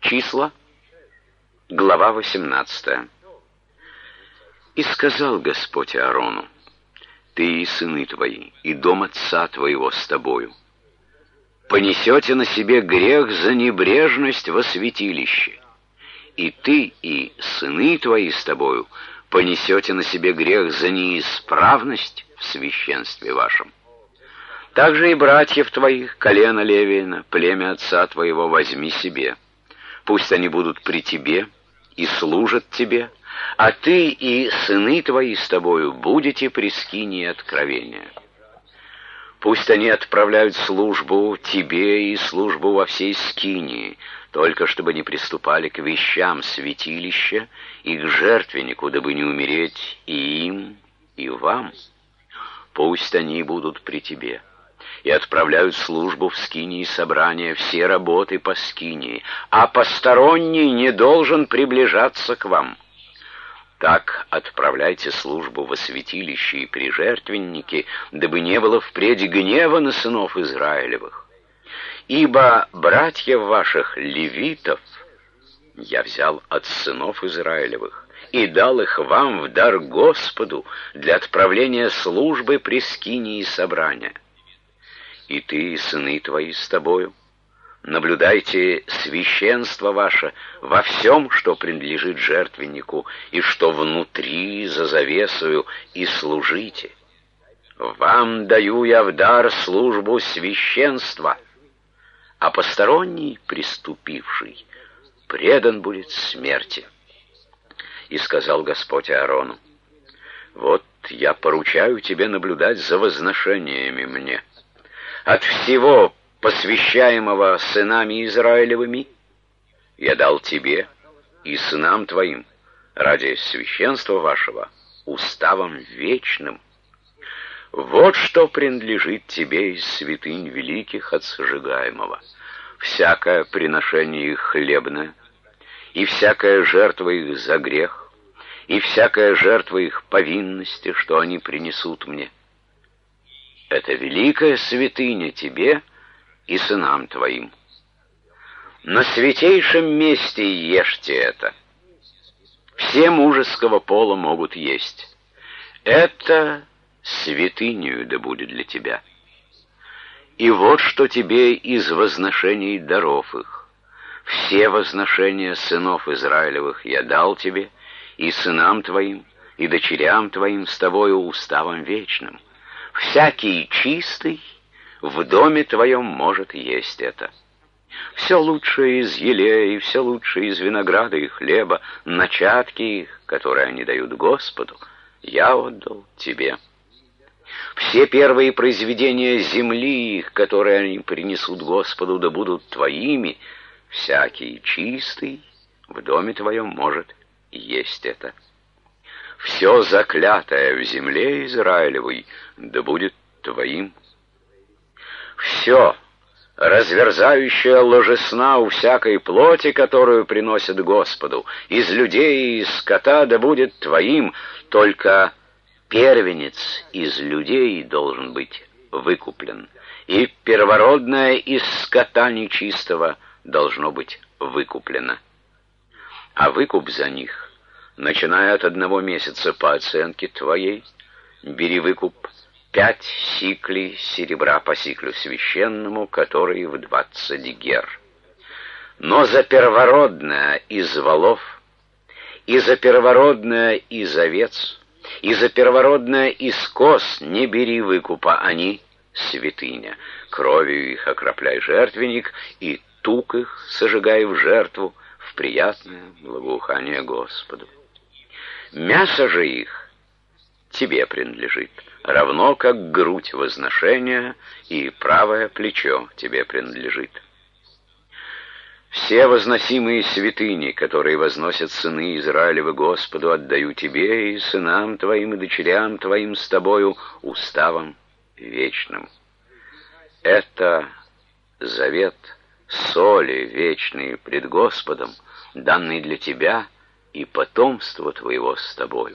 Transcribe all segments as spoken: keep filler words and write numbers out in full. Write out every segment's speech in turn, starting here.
Числа, глава восемнадцатая. «И сказал Господь Аарону: ты и сыны твои, и дом отца твоего с тобою понесете на себе грех за небрежность во святилище, и ты и сыны твои с тобою понесете на себе грех за неисправность в священстве вашем. Также и братьев твоих, колено Левиина, племя отца твоего, возьми себе. Пусть они будут при тебе и служат тебе, а ты и сыны твои с тобою будете при скинии откровения. Пусть они отправляют службу тебе и службу во всей скинии, только чтобы не приступали к вещам святилища и к жертвеннику, дабы не умереть и им, и вам. Пусть они будут при тебе и отправляют службу в скинии собрания, все работы по скинии, а посторонний не должен приближаться к вам. Так отправляйте службу во святилище и при жертвеннике, дабы не было впредь гнева на сынов Израилевых. Ибо братьев ваших, левитов, я взял от сынов Израилевых и дал их вам в дар Господу для отправления службы при скинии собрания. И ты, и сыны твои с тобою, наблюдайте священство ваше во всем, что принадлежит жертвеннику, и что внутри за завесою, и служите. Вам даю я в дар службу священства, а посторонний, приступивший, предан будет смерти. И сказал Господь Аарону: вот я поручаю тебе наблюдать за возношениями мне. От всего посвящаемого сынами Израилевыми я дал тебе и сынам твоим ради священства вашего уставом вечным. Вот что принадлежит тебе из святынь великих от сожигаемого: всякое приношение их хлебное, и всякая жертва их за грех, и всякая жертва их повинности, что они принесут мне. Это великая святыня тебе и сынам твоим. На святейшем месте ешьте это. Все мужеского пола могут есть. Это святынею да будет для тебя. И вот что тебе из возношений даров их. Все возношения сынов Израилевых я дал тебе, и сынам твоим, и дочерям твоим с тобою уставом вечным. Всякий чистый в доме твоем может есть это. Все лучшее из елея, и все лучшее из винограда и хлеба, начатки их, которые они дают Господу, я отдал тебе. Все первые произведения земли их, которые они принесут Господу, да будут твоими. Всякий чистый в доме твоем может есть это. Все заклятое в земле Израилевой да будет твоим. Все разверзающее ложесна у всякой плоти, которую приносят Господу, из людей и из скота да будет твоим, только первенец из людей должен быть выкуплен, и первородное из скота нечистого должно быть выкуплено. А выкуп за них, начиная от одного месяца по оценке твоей, бери выкуп пять сиклей серебра по сиклю священному, который в двадцать гер. Но за первородное из волов, и за первородное из овец, и за первородное из коз не бери выкупа, они святыня. Кровью их окропляй жертвенник, и тук их сожигай в жертву, в приятное благоухание Господу. Мясо же их тебе принадлежит, равно как грудь возношения и правое плечо тебе принадлежит. Все возносимые святыни, которые возносят сыны Израилевы Господу, отдаю тебе и сынам твоим и дочерям твоим с тобою уставом вечным. Это завет соли вечные пред Господом, данный для тебя и потомства твоего с тобою.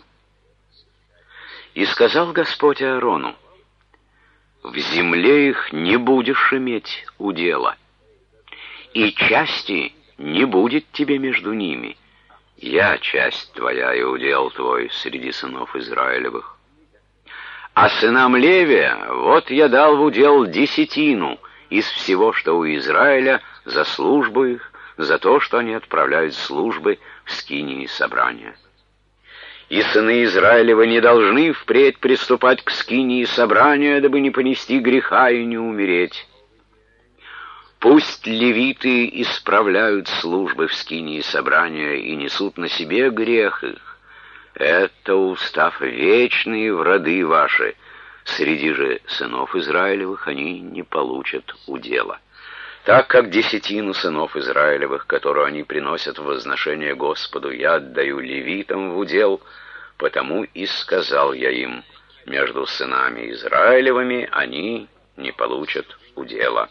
И сказал Господь Аарону: в земле их не будешь иметь удела, и части не будет тебе между ними. Я часть твоя и удел твой среди сынов Израилевых. А сынам Левия вот я дал в удел десятину из всего, что у Израиля, за службу их, за то, что они отправляют службы в скинии собрания. И сыны Израилевы не должны впредь приступать к скинии собрания, дабы не понести греха и не умереть. Пусть левиты исправляют службы в скинии собрания и несут на себе грех их. Это устав вечный в роды ваши. Среди же сынов Израилевых они не получат удела. Так как десятину сынов Израилевых, которую они приносят в возношение Господу, я отдаю левитам в удел, потому и сказал я им, между сынами Израилевыми они не получат удела.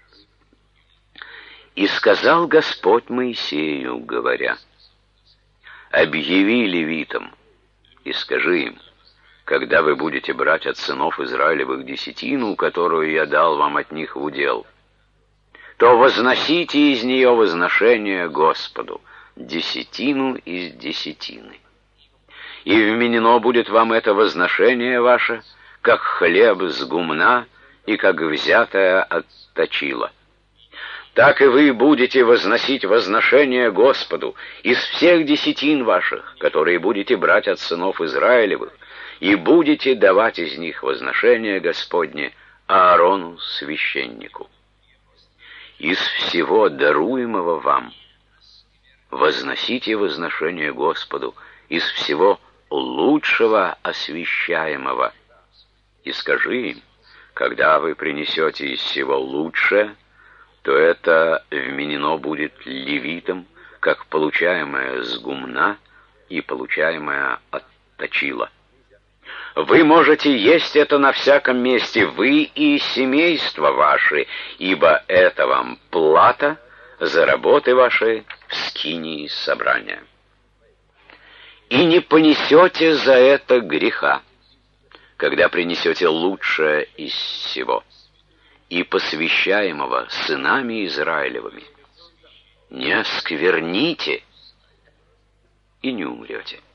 И сказал Господь Моисею, говоря: «Объяви левитам и скажи им, когда вы будете брать от сынов Израилевых десятину, которую я дал вам от них в удел, то возносите из нее возношение Господу, десятину из десятины. И вменено будет вам это возношение ваше, как хлеб с гумна и как взятое от точила. Так и вы будете возносить возношение Господу из всех десятин ваших, которые будете брать от сынов Израилевых, и будете давать из них возношение Господне Аарону священнику. Из всего даруемого вам возносите возношение Господу, из всего лучшего освящаемого. И скажи им, когда вы принесете из всего лучшее, то это вменено будет левитам, как получаемое с гумна и получаемое от точила. Вы можете есть это на всяком месте, вы и семейство ваше, ибо это вам плата за работы ваши в скинии собрания. И не понесете за это греха, когда принесете лучшее из всего, и посвящаемого сынами Израилевыми. Не оскверните, и не умрете.